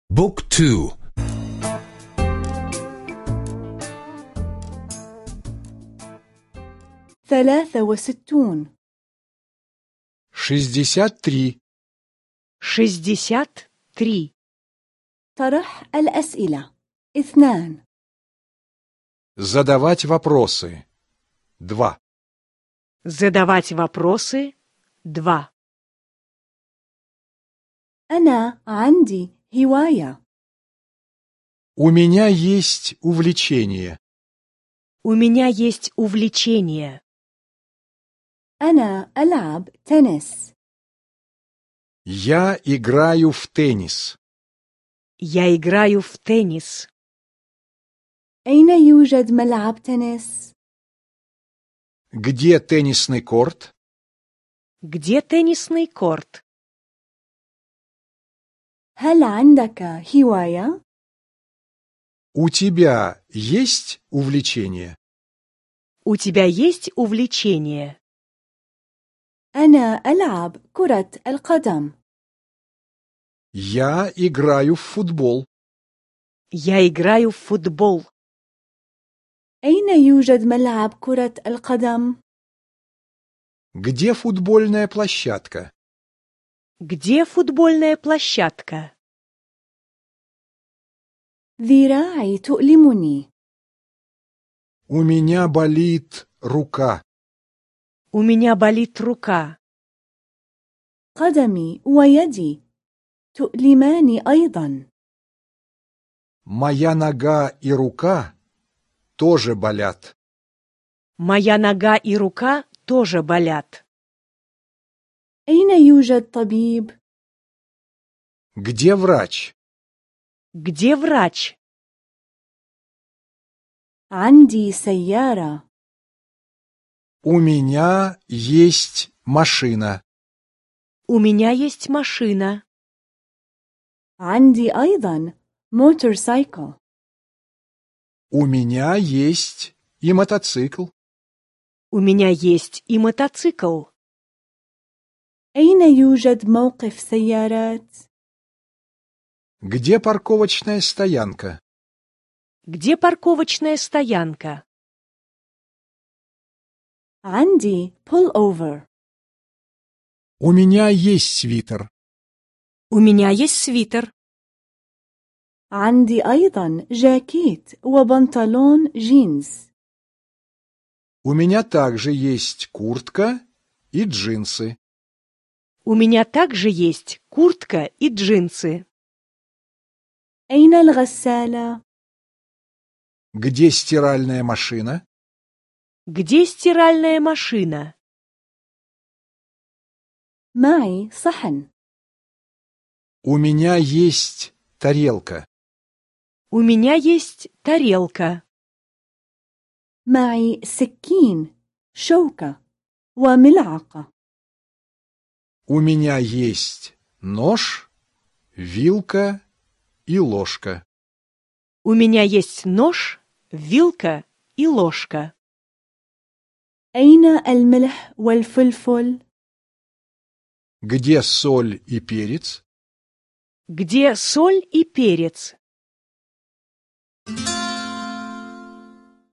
بوك تو 63 63. 63. طرح الأسئلة 2 Задавать вопросы. 2. Задавать вопросы. 2. أنا عندي هواية. У меня есть увлечение. У меня есть увлечение. أنا ألعب تنس. Я играю в теннис. Я играю в теннис. أين يوجد ملعب تنس؟ Где теннисный корт? Где теннисный корт? هل عندك هواية؟ У тебя есть увлечение? У тебя есть увлечение? أنا ألعب كرة القدم. Я играю в футбол. Я играю в футбол. أين يوجد ملعب كرة القدم؟ Где футбольная площадка? Где футбольная площадка? ذراعي تؤلمني. У меня болит рука. У меня болит рука. قدمي ويدي تؤلماني أيضا. Моя нога и рука тоже болят. Моя нога и рука тоже болят. أين يوجد طبيب؟ Где врач? Где врач? عندي سيارة. У меня есть машина. У меня есть машина. عندي أيضا موتورسايكل. У меня есть и мотоцикл. У меня есть и мотоцикл. أين يوجد موقف سيارات؟ Где парковочная стоянка? Где парковочная стоянка? عندي pull over. У меня есть свитер. У меня есть свитер. عندي أيضا جاكيت وبنطلون جينز. У меня также есть куртка и джинсы. У меня также есть куртка и джинсы. أين الغسالة؟ Где стиральная машина? Где стиральная машина? معي صحن. У меня есть тарелка. У меня есть тарелка. معي سكين، شوكة وملعقة. У меня есть нож, вилка и ложка. У меня есть нож, вилка и ложка. أين الملح والفلفل؟ Где соль и перец? Где соль и перец?